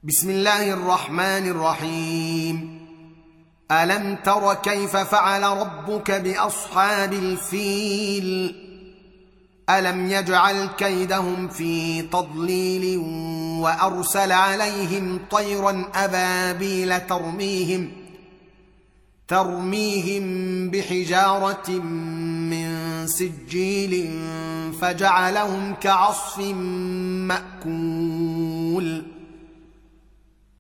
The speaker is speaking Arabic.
بسم الله الرحمن الرحيم. ألم تر كيف فعل ربك بأصحاب الفيل؟ ألم يجعل كيدهم في تضليل وأرسل عليهم طيرا أبابيل ترميهم بحجارة من سجيل فجعلهم كعصف مأكول.